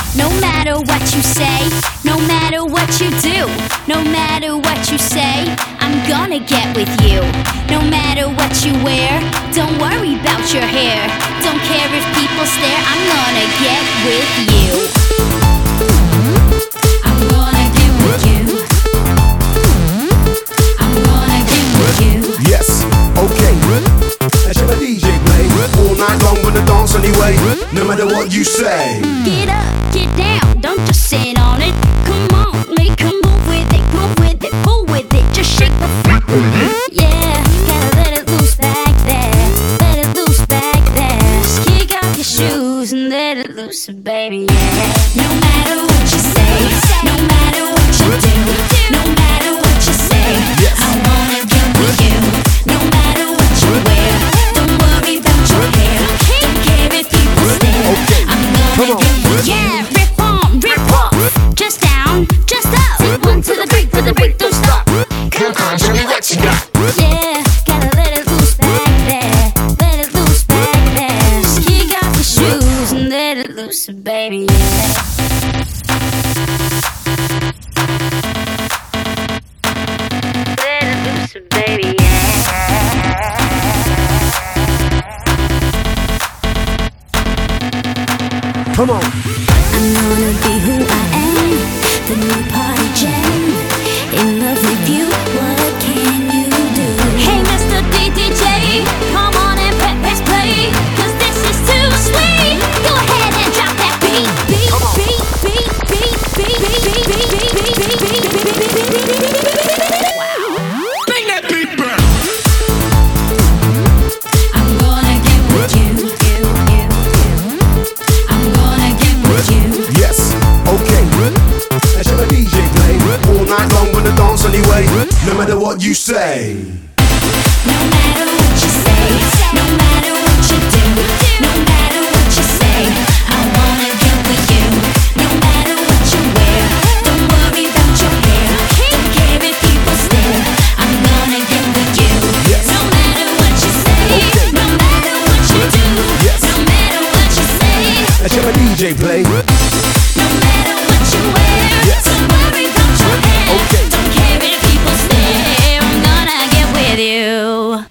No matter what you say, no matter what you do, no matter what you say, I'm gonna get with you. No matter what you wear, don't worry about your hair. Don't care if people stare, I'm gonna get with you. I'm gonna get with you. I'm gonna get with you. Yes, okay. Let's have a DJ play all night long with the dance anyway. No matter what you say. Get up, get down, don't just sit on it. Come on, make a move with it, pull with it, just shake the freak with it. Yeah, gotta let it loose back there, let it loose back there. Just kick off your shoes and let it loose, baby, yeah. No matter what you say, no matter what you do, no matter what you say, I wanna get with you. No matter what you wear, don't worry about your hair. Don't care if people stare, I'm gonna get with you. Yeah, rip on, rip off, just down, just up. Take one to the break, don't stop. Come on, show me what you got. Yeah, gotta let it loose back there, let it loose back there. Just kick off your shoes and let it loose, baby, yeah. Let it loose, baby, yeah. Come on. I'm gonna be who I am, the new party jam. In love with you, what can you do? Hey, Mr. DJ, come on and press play, 'cause this is too sweet. Go ahead and drop that beat, beat, beat, beat, beat, beat, beat, beat, beat, beat, beat. Wow. Bang that beat burn. I'm gonna get with you. I'm gonna get with you. Yes, okay. Let's have a DJ play all night long with the dance anyway. No matter what you say. No matter what you say, no matter what you do, no matter what you say, I wanna get with you. No matter what you wear, don't worry about your hair. Don't care if people stare, I'm gonna get with you. Yes. No matter what you say, no matter what you do, Yes. no matter what you say. Let's have a DJ play